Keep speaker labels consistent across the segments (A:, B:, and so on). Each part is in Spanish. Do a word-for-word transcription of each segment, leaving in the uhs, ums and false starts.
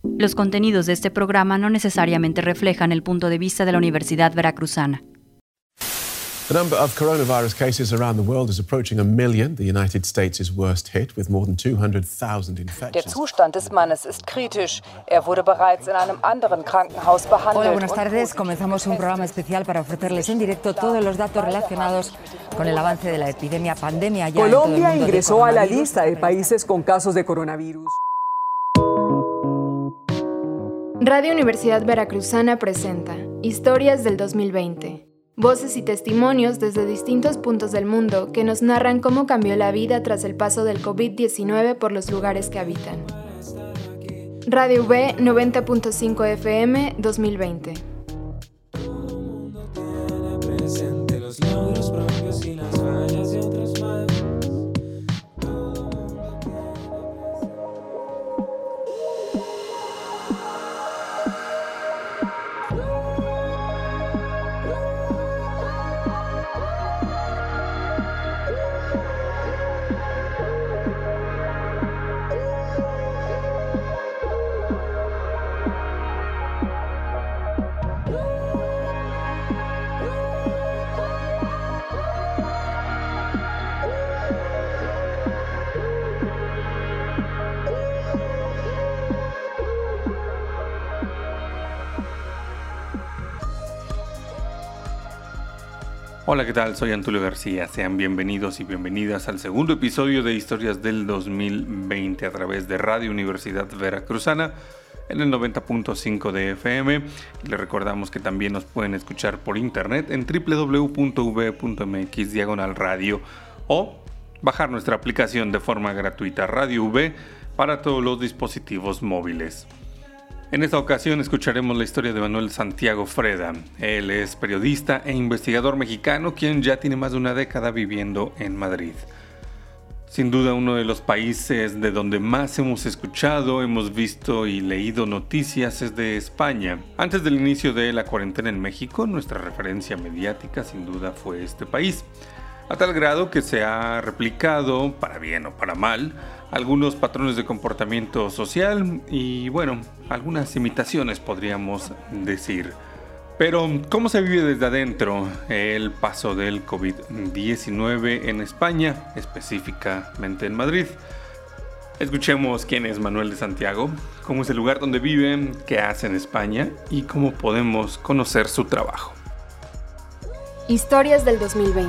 A: Los contenidos de este programa no necesariamente reflejan el punto de vista de la Universidad Veracruzana.
B: The number of coronavirus cases around the world is approaching a million. The United States is worst hit with more than two hundred thousand infections.
C: Der Zustand des Mannes ist kritisch. Er wurde bereits in einem anderen Krankenhaus behandelt.
D: Hola, buenas tardes. Comenzamos un programa especial para ofrecerles en directo todos los datos relacionados con el avance de la epidemia pandemia. Ya
E: Colombia ingresó a la lista de países con casos de coronavirus.
F: Radio Universidad Veracruzana presenta Historias del dos mil veinte. Voces y testimonios desde distintos puntos del mundo que nos narran cómo cambió la vida tras el paso del covid diecinueve por los lugares que habitan. Radio V noventa punto cinco F M dos mil veinte.
G: Hola, ¿qué tal? Soy Antulio García. Sean bienvenidos y bienvenidas al segundo episodio de Historias del dos mil veinte a través de Radio Universidad Veracruzana en el noventa punto cinco de F M. Y les recordamos que también nos pueden escuchar por internet en doble u doble u doble u punto v punto m x diagonal radio o bajar nuestra aplicación de forma gratuita Radio V para todos los dispositivos móviles. En esta ocasión escucharemos la historia de Manuel Santiago Freda. Él es periodista e investigador mexicano quien ya tiene más de una década viviendo en Madrid. Sin duda uno de los países de donde más hemos escuchado, hemos visto y leído noticias es de España. Antes del inicio de la cuarentena en México, nuestra referencia mediática sin duda fue este país. A tal grado que se ha replicado, para bien o para mal, algunos patrones de comportamiento social y, bueno, algunas imitaciones podríamos decir. Pero, ¿cómo se vive desde adentro el paso del covid diecinueve en España, específicamente en Madrid? Escuchemos quién es Manuel de Santiago, cómo es el lugar donde vive, qué hace en España y cómo podemos conocer su trabajo.
F: Historias del dos mil veinte.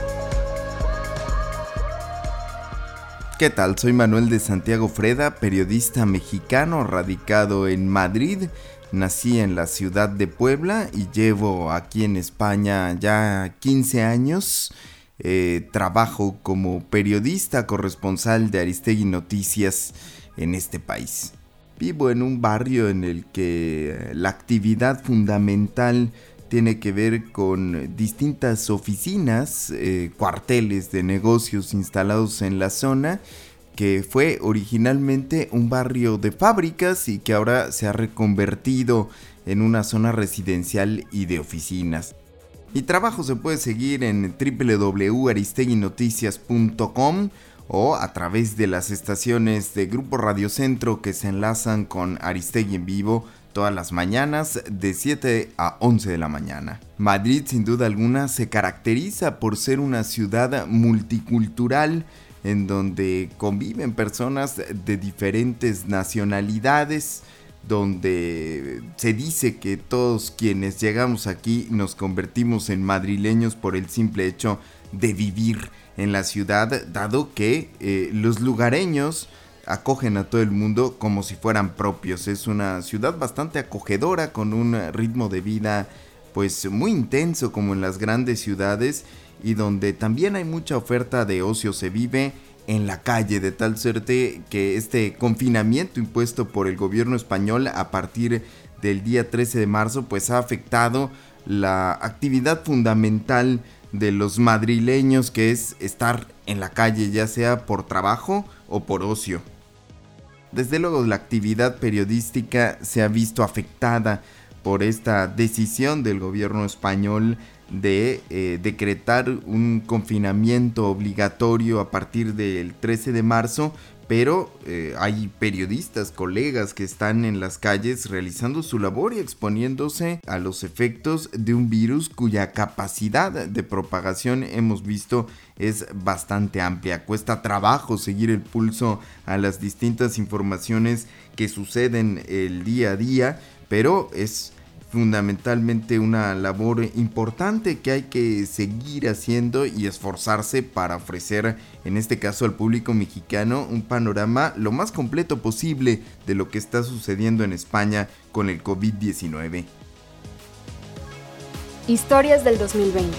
H: ¿Qué tal? Soy Manuel de Santiago Freda, periodista mexicano radicado en Madrid. Nací en la ciudad de Puebla y llevo aquí en España ya quince años. Eh, trabajo como periodista corresponsal de Aristegui Noticias en este país. Vivo en un barrio en el que la actividad fundamental tiene que ver con distintas oficinas, eh, cuarteles de negocios instalados en la zona, que fue originalmente un barrio de fábricas y que ahora se ha reconvertido en una zona residencial y de oficinas. Mi trabajo se puede seguir en doble u doble u doble u punto aristegui noticias punto com o a través de las estaciones de Grupo Radio Centro que se enlazan con Aristegui en vivo todas las mañanas de siete a once de la mañana. Madrid, sin duda alguna, se caracteriza por ser una ciudad multicultural en donde conviven personas de diferentes nacionalidades, donde se dice que todos quienes llegamos aquí nos convertimos en madrileños por el simple hecho de vivir en la ciudad, dado que eh, los lugareños acogen a todo el mundo como si fueran propios. Es una ciudad bastante acogedora, con un ritmo de vida pues muy intenso como en las grandes ciudades, y donde también hay mucha oferta de ocio. Se vive en la calle, de tal suerte que este confinamiento impuesto por el gobierno español a partir del día trece de marzo pues ha afectado la actividad fundamental de los madrileños, que es estar en la calle, ya sea por trabajo o por ocio. Desde luego la actividad periodística se ha visto afectada por esta decisión del gobierno español de eh, decretar un confinamiento obligatorio a partir del trece de marzo, pero eh, hay periodistas, colegas que están en las calles realizando su labor y exponiéndose a los efectos de un virus cuya capacidad de propagación hemos visto es bastante amplia. Cuesta trabajo seguir el pulso a las distintas informaciones que suceden el día a día, pero es fundamentalmente una labor importante que hay que seguir haciendo y esforzarse para ofrecer, en este caso al público mexicano, un panorama lo más completo posible de lo que está sucediendo en España con el covid diecinueve.
F: Historias del dos mil veinte.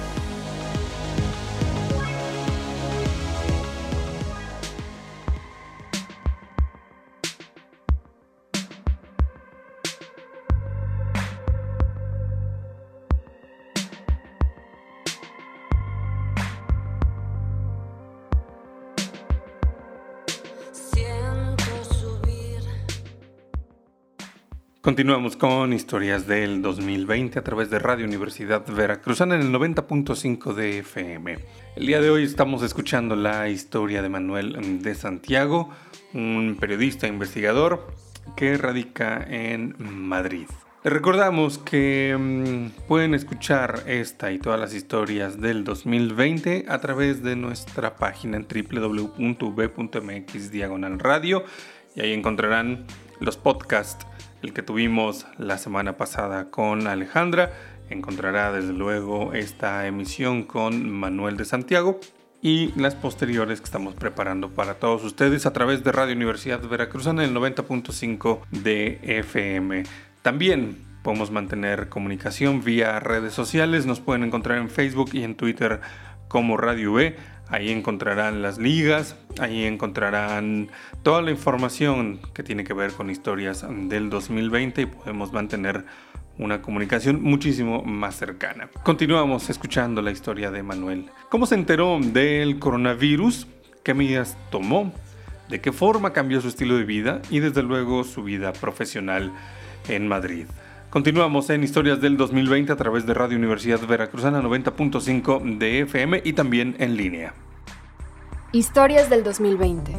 G: Continuamos con Historias del dos mil veinte a través de Radio Universidad Veracruzana en el noventa punto cinco de F M. El día de hoy estamos escuchando la historia de Manuel de Santiago, un periodista e investigador que radica en Madrid. Les recordamos que um, pueden escuchar esta y todas las historias del dos mil veinte a través de nuestra página en doble u doble u doble u punto u b punto m x diagonal radio, y ahí encontrarán los podcasts. El que tuvimos la semana pasada con Alejandra, encontrará desde luego esta emisión con Manuel de Santiago y las posteriores que estamos preparando para todos ustedes a través de Radio Universidad Veracruzana en el noventa punto cinco de F M. También podemos mantener comunicación vía redes sociales, nos pueden encontrar en Facebook y en Twitter como Radio V. Ahí encontrarán las ligas, ahí encontrarán toda la información que tiene que ver con historias del dos mil veinte y podemos mantener una comunicación muchísimo más cercana. Continuamos escuchando la historia de Manuel. ¿Cómo se enteró del coronavirus? ¿Qué medidas tomó? ¿De qué forma cambió su estilo de vida? Y desde luego su vida profesional en Madrid. Continuamos en Historias del dos mil veinte a través de Radio Universidad Veracruzana noventa punto cinco de F M y también en línea.
F: Historias del dos mil veinte.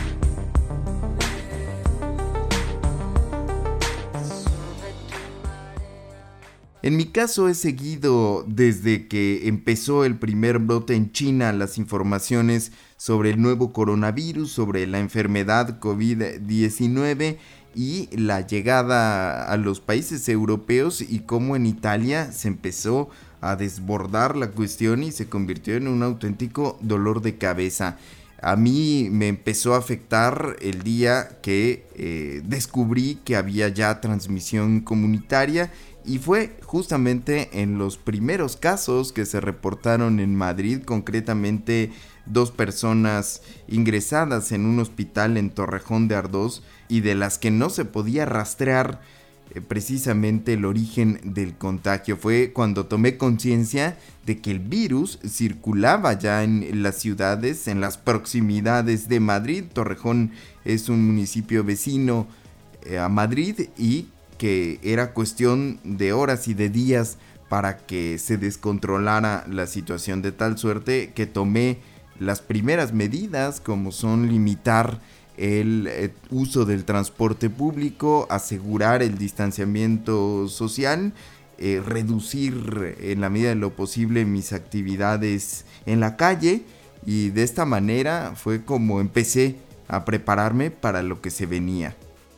H: En mi caso he seguido desde que empezó el primer brote en China las informaciones sobre el nuevo coronavirus, sobre la enfermedad covid diecinueve y la llegada a los países europeos y cómo en Italia se empezó a desbordar la cuestión y se convirtió en un auténtico dolor de cabeza. A mí me empezó a afectar el día que eh, descubrí que había ya transmisión comunitaria y fue justamente en los primeros casos que se reportaron en Madrid, concretamente dos personas ingresadas en un hospital en Torrejón de Ardoz y de las que no se podía rastrear eh, precisamente el origen del contagio. Fue cuando tomé conciencia de que el virus circulaba ya en las ciudades, en las proximidades de Madrid. Torrejón es un municipio vecino eh, a Madrid y que era cuestión de horas y de días para que se descontrolara la situación, de tal suerte que tomé las primeras medidas, como son limitar el eh, uso del transporte público, asegurar el distanciamiento social, eh, reducir en la medida de lo posible mis actividades en la calle, y de esta manera fue como empecé a prepararme para lo que se venía.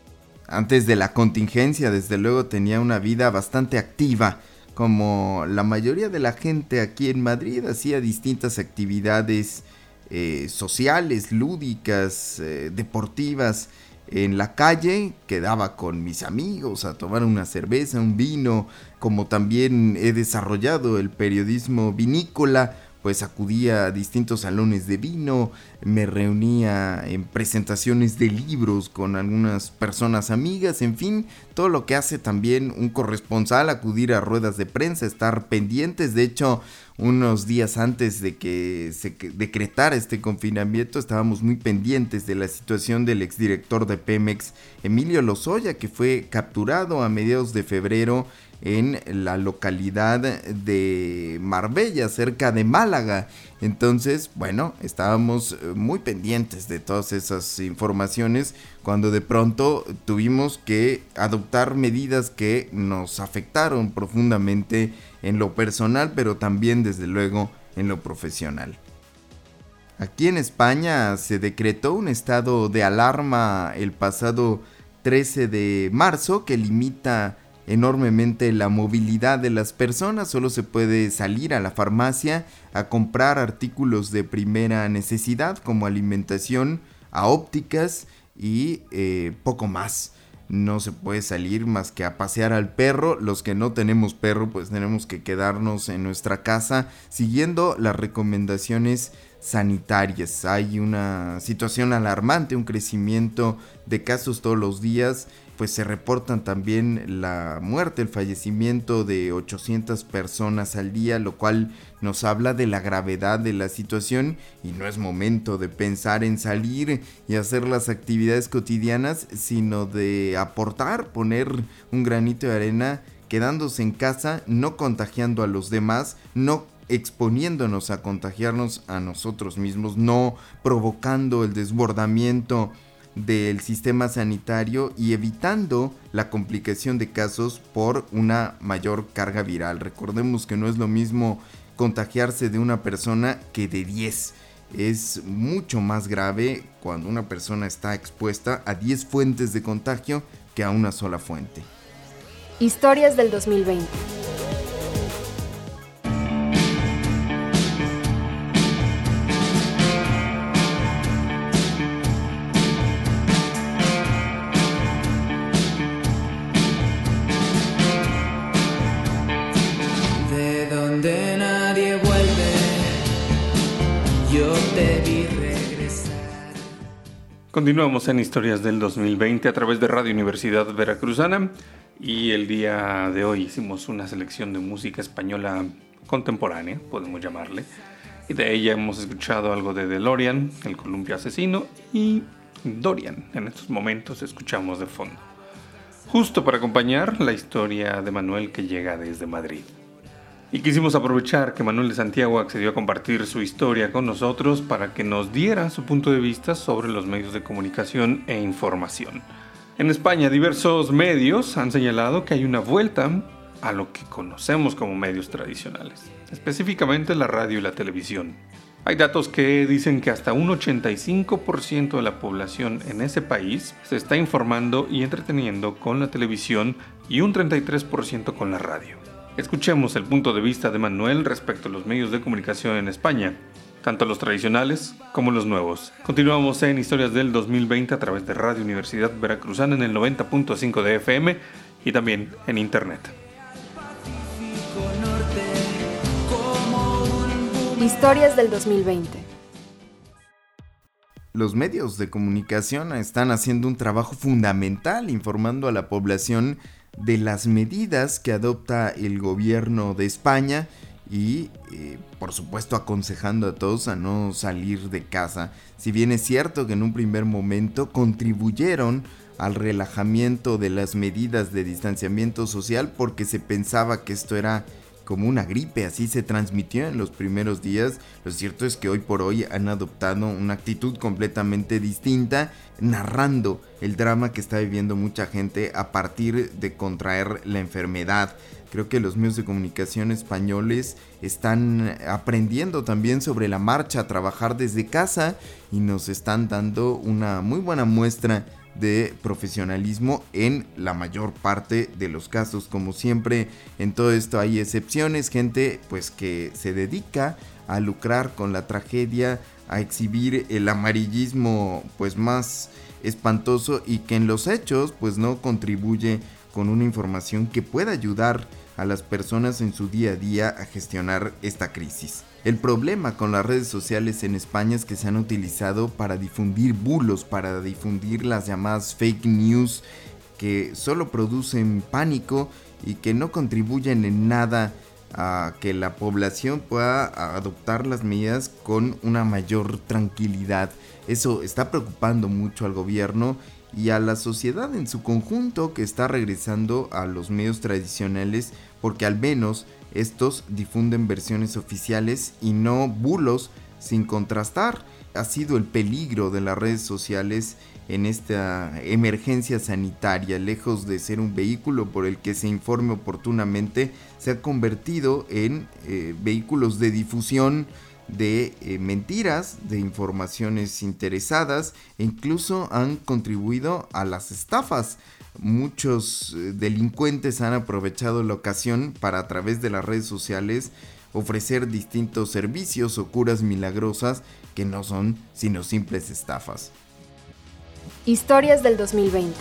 H: Antes de la contingencia, desde luego, tenía una vida bastante activa. Como la mayoría de la gente aquí en Madrid, hacía distintas actividades eh, sociales, lúdicas, eh, deportivas en la calle. Quedaba con mis amigos a tomar una cerveza, un vino. Como también he desarrollado el periodismo vinícola, pues acudía a distintos salones de vino, me reunía en presentaciones de libros con algunas personas amigas, en fin, todo lo que hace también un corresponsal, acudir a ruedas de prensa, estar pendientes. De hecho, unos días antes de que se decretara este confinamiento, estábamos muy pendientes de la situación del exdirector de Pemex, Emilio Lozoya, que fue capturado a mediados de febrero en la localidad de Marbella, cerca de Málaga. Entonces, bueno, estábamos muy pendientes de todas esas informaciones cuando de pronto tuvimos que adoptar medidas que nos afectaron profundamente en lo personal, pero también desde luego en lo profesional. Aquí en España se decretó un estado de alarma el pasado trece de marzo que limita enormemente la movilidad de las personas. Solo se puede salir a la farmacia a comprar artículos de primera necesidad como alimentación, a ópticas y eh, poco más. No se puede salir más que a pasear al perro. Los que no tenemos perro, pues tenemos que quedarnos en nuestra casa siguiendo las recomendaciones sanitarias. Hay una situación alarmante, un crecimiento de casos todos los días. Pues se reportan también la muerte, el fallecimiento de ochocientas personas al día, lo cual nos habla de la gravedad de la situación y no es momento de pensar en salir y hacer las actividades cotidianas, sino de aportar, poner un granito de arena, quedándose en casa, no contagiando a los demás, no exponiéndonos a contagiarnos a nosotros mismos, no provocando el desbordamiento del sistema sanitario y evitando la complicación de casos por una mayor carga viral. Recordemos que no es lo mismo contagiarse de una persona que de diez. Es mucho más grave cuando una persona está expuesta a diez fuentes de contagio que a una sola fuente.
F: Historias del dos mil veinte.
G: Continuamos en Historias del dos mil veinte a través de Radio Universidad Veracruzana y el día de hoy hicimos una selección de música española contemporánea, podemos llamarle, y de ella hemos escuchado algo de DeLorean, El Columpio Asesino y Dorian. En estos momentos escuchamos de fondo, justo para acompañar la historia de Manuel que llega desde Madrid. Y quisimos aprovechar que Manuel de Santiago accedió a compartir su historia con nosotros para que nos diera su punto de vista sobre los medios de comunicación e información. En España, diversos medios han señalado que hay una vuelta a lo que conocemos como medios tradicionales, específicamente la radio y la televisión. Hay datos que dicen que hasta un ochenta y cinco por ciento de la población en ese país se está informando y entreteniendo con la televisión y un treinta y tres por ciento con la radio. Escuchemos el punto de vista de Manuel respecto a los medios de comunicación en España, tanto los tradicionales como los nuevos. Continuamos en Historias del dos mil veinte a través de Radio Universidad Veracruzana en el noventa punto cinco de F M y también en Internet.
F: Historias del dos mil veinte.
H: Los medios de comunicación están haciendo un trabajo fundamental informando a la población de las medidas que adopta el gobierno de España y eh, por supuesto aconsejando a todos a no salir de casa. Si bien es cierto que en un primer momento contribuyeron al relajamiento de las medidas de distanciamiento social porque se pensaba que esto era como una gripe, así se transmitió en los primeros días. Lo cierto es que hoy por hoy han adoptado una actitud completamente distinta, narrando el drama que está viviendo mucha gente a partir de contraer la enfermedad. Creo que los medios de comunicación españoles están aprendiendo también sobre la marcha a trabajar desde casa y nos están dando una muy buena muestra de profesionalismo en la mayor parte de los casos. Como siempre, en todo esto hay excepciones, gente pues que se dedica a lucrar con la tragedia, a exhibir el amarillismo pues más espantoso y que en los hechos pues no contribuye con una información que pueda ayudar a las personas en su día a día a gestionar esta crisis. El problema con las redes sociales en España es que se han utilizado para difundir bulos, para difundir las llamadas fake news que solo producen pánico y que no contribuyen en nada a que la población pueda adoptar las medidas con una mayor tranquilidad. Eso está preocupando mucho al gobierno y a la sociedad en su conjunto que está regresando a los medios tradicionales, porque al menos estos difunden versiones oficiales y no bulos sin contrastar. Ha sido el peligro de las redes sociales en esta emergencia sanitaria. Lejos de ser un vehículo por el que se informe oportunamente, se ha convertido en eh, vehículos de difusión de eh, mentiras, de informaciones interesadas, e incluso han contribuido a las estafas. Muchos eh, delincuentes han aprovechado la ocasión para, a través de las redes sociales, ofrecer distintos servicios o curas milagrosas que no son sino simples estafas.
F: Historias del dos mil veinte.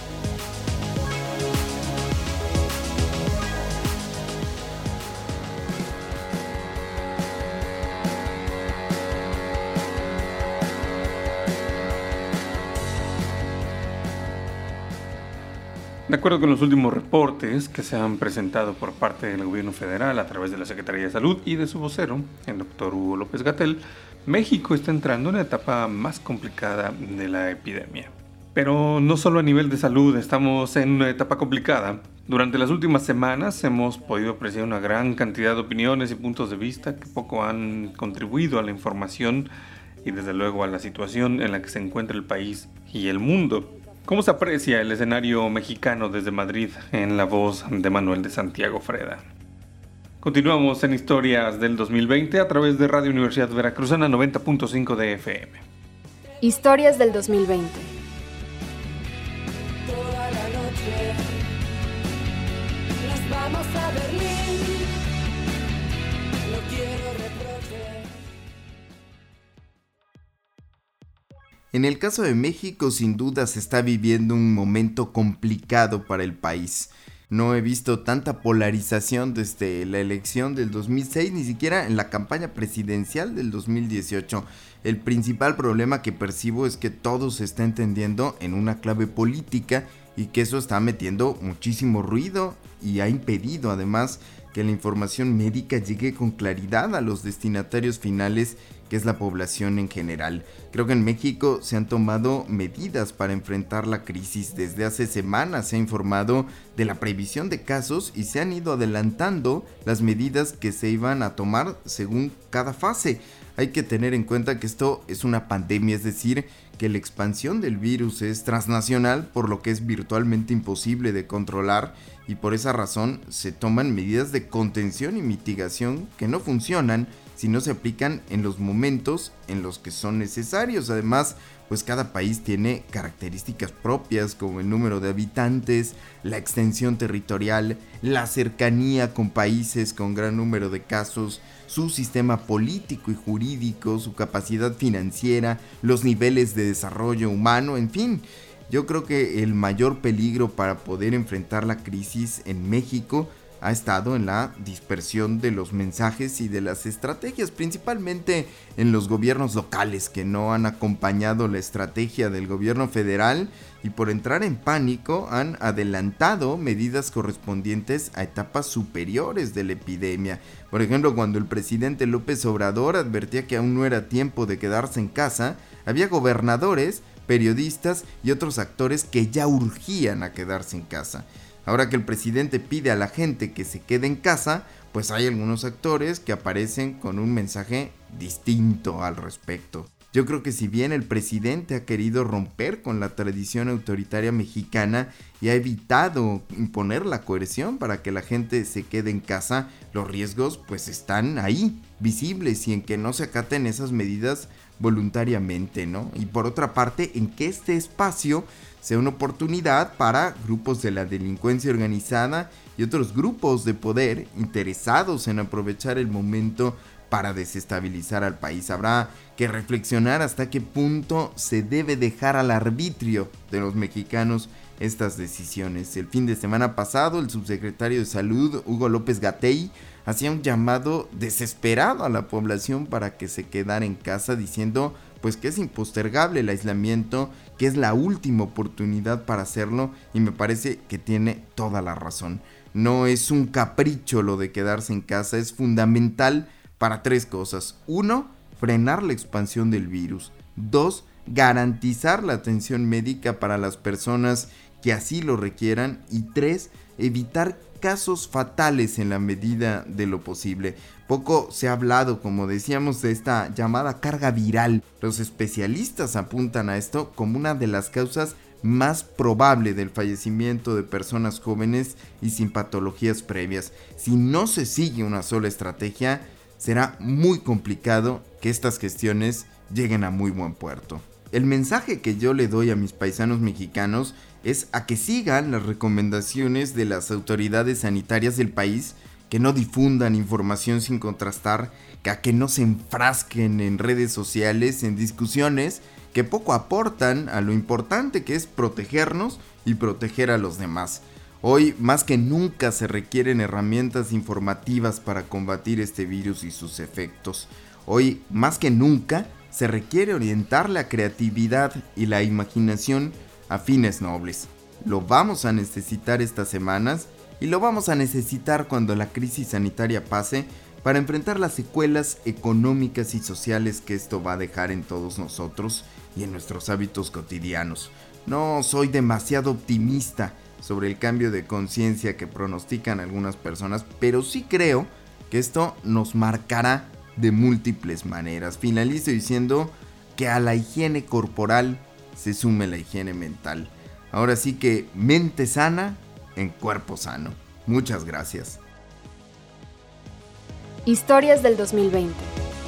G: De acuerdo con los últimos reportes que se han presentado por parte del gobierno federal a través de la Secretaría de Salud y de su vocero, el doctor Hugo López-Gatell, México está entrando en una etapa más complicada de la epidemia. Pero no solo a nivel de salud estamos en una etapa complicada. Durante las últimas semanas hemos podido apreciar una gran cantidad de opiniones y puntos de vista que poco han contribuido a la información y desde luego a la situación en la que se encuentra el país y el mundo. ¿Cómo se aprecia el escenario mexicano desde Madrid en la voz de Manuel de Santiago Freda? Continuamos en Historias del dos mil veinte a través de Radio Universidad Veracruzana noventa punto cinco de F M.
F: Historias del dos mil veinte.
I: Toda la noche nos vamos a Berlín. No quiero reproche.
H: En el caso de México, sin duda se está viviendo un momento complicado para el país. No he visto tanta polarización desde la elección del dos mil seis, ni siquiera en la campaña presidencial del dos mil dieciocho. El principal problema que percibo es que todo se está entendiendo en una clave política y que eso está metiendo muchísimo ruido y ha impedido además que la información médica llegue con claridad a los destinatarios finales, que es la población en general. Creo que en México se han tomado medidas para enfrentar la crisis. Desde hace semanas se ha informado de la previsión de casos y se han ido adelantando las medidas que se iban a tomar según cada fase. Hay que tener en cuenta que esto es una pandemia, es decir, que la expansión del virus es transnacional, por lo que es virtualmente imposible de controlar, y por esa razón se toman medidas de contención y mitigación que no funcionan si no se aplican en los momentos en los que son necesarios. Además, pues cada país tiene características propias, como el número de habitantes, la extensión territorial, la cercanía con países con gran número de casos, su sistema político y jurídico, su capacidad financiera, los niveles de desarrollo humano, en fin. Yo creo que el mayor peligro para poder enfrentar la crisis en México ha estado en la dispersión de los mensajes y de las estrategias, principalmente en los gobiernos locales que no han acompañado la estrategia del gobierno federal y por entrar en pánico han adelantado medidas correspondientes a etapas superiores de la epidemia. Por ejemplo, cuando el presidente López Obrador advertía que aún no era tiempo de quedarse en casa, había gobernadores, periodistas y otros actores que ya urgían a quedarse en casa. Ahora que el presidente pide a la gente que se quede en casa, pues hay algunos actores que aparecen con un mensaje distinto al respecto. Yo creo que si bien el presidente ha querido romper con la tradición autoritaria mexicana y ha evitado imponer la coerción para que la gente se quede en casa, los riesgos pues están ahí, visibles, y en que no se acaten esas medidas voluntariamente, ¿no? Y por otra parte, en que este espacio sea una oportunidad para grupos de la delincuencia organizada y otros grupos de poder interesados en aprovechar el momento para desestabilizar al país. Habrá que reflexionar hasta qué punto se debe dejar al arbitrio de los mexicanos estas decisiones. El fin de semana pasado, el subsecretario de Salud, Hugo López-Gatell, hacía un llamado desesperado a la población para que se quedara en casa, diciendo pues que es impostergable el aislamiento, que es la última oportunidad para hacerlo, y me parece que tiene toda la razón. No es un capricho lo de quedarse en casa, es fundamental para tres cosas. Uno, frenar la expansión del virus. Dos, garantizar la atención médica para las personas que así lo requieran. Y tres, evitar casos fatales en la medida de lo posible. Poco se ha hablado, como decíamos, de esta llamada carga viral. Los especialistas apuntan a esto como una de las causas más probable del fallecimiento de personas jóvenes y sin patologías previas. Si no se sigue una sola estrategia, será muy complicado que estas gestiones lleguen a muy buen puerto. El mensaje que yo le doy a mis paisanos mexicanos es a que sigan las recomendaciones de las autoridades sanitarias del país, que no difundan información sin contrastar, que a que no se enfrasquen en redes sociales, en discusiones que poco aportan a lo importante que es protegernos y proteger a los demás. Hoy más que nunca se requieren herramientas informativas para combatir este virus y sus efectos. Hoy más que nunca se requiere orientar la creatividad y la imaginación a fines nobles. Lo vamos a necesitar estas semanas y lo vamos a necesitar cuando la crisis sanitaria pase, para enfrentar las secuelas económicas y sociales que esto va a dejar en todos nosotros y en nuestros hábitos cotidianos. No soy demasiado optimista sobre el cambio de conciencia que pronostican algunas personas, pero sí creo que esto nos marcará de múltiples maneras. Finalizo diciendo que a la higiene corporal se sume la higiene mental. Ahora sí que mente sana en cuerpo sano. Muchas gracias.
F: Historias del dos mil veinte.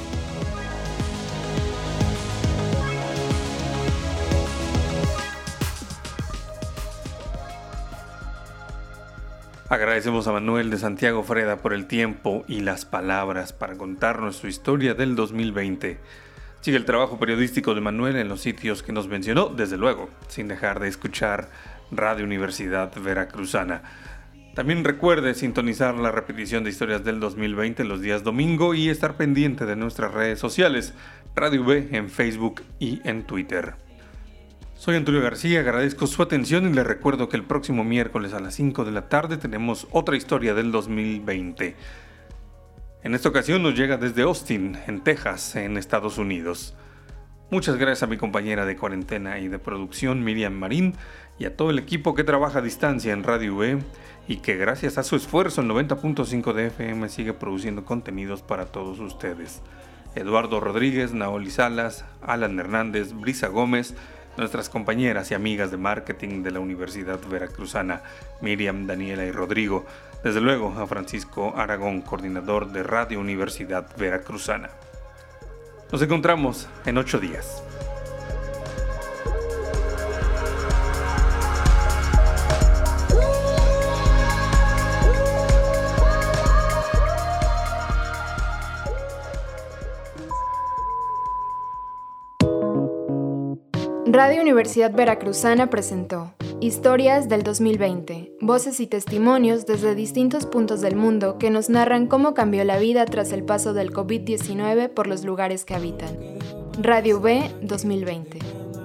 G: Agradecemos a Manuel de Santiago Freda por el tiempo y las palabras para contarnos su historia del dos mil veinte. Sigue el trabajo periodístico de Manuel en los sitios que nos mencionó, desde luego, sin dejar de escuchar Radio Universidad Veracruzana. También recuerde sintonizar la repetición de Historias del dos mil veinte los días domingo y estar pendiente de nuestras redes sociales, Radio V en Facebook y en Twitter. Soy Antulio García, agradezco su atención y les recuerdo que el próximo miércoles a las cinco de la tarde tenemos otra historia del dos mil veinte. En esta ocasión nos llega desde Austin, en Texas, en Estados Unidos. Muchas gracias a mi compañera de cuarentena y de producción, Miriam Marín, y a todo el equipo que trabaja a distancia en Radio V y que gracias a su esfuerzo en noventa punto cinco de F M sigue produciendo contenidos para todos ustedes. Eduardo Rodríguez, Naoli Salas, Alan Hernández, Brisa Gómez, nuestras compañeras y amigas de marketing de la Universidad Veracruzana, Miriam, Daniela y Rodrigo. Desde luego a Francisco Aragón, coordinador de Radio Universidad Veracruzana. Nos encontramos en ocho días.
F: Radio Universidad Veracruzana presentó Historias del dos mil veinte, voces y testimonios desde distintos puntos del mundo que nos narran cómo cambió la vida tras el paso del covid diecinueve por los lugares que habitan. Radio V dos mil veinte.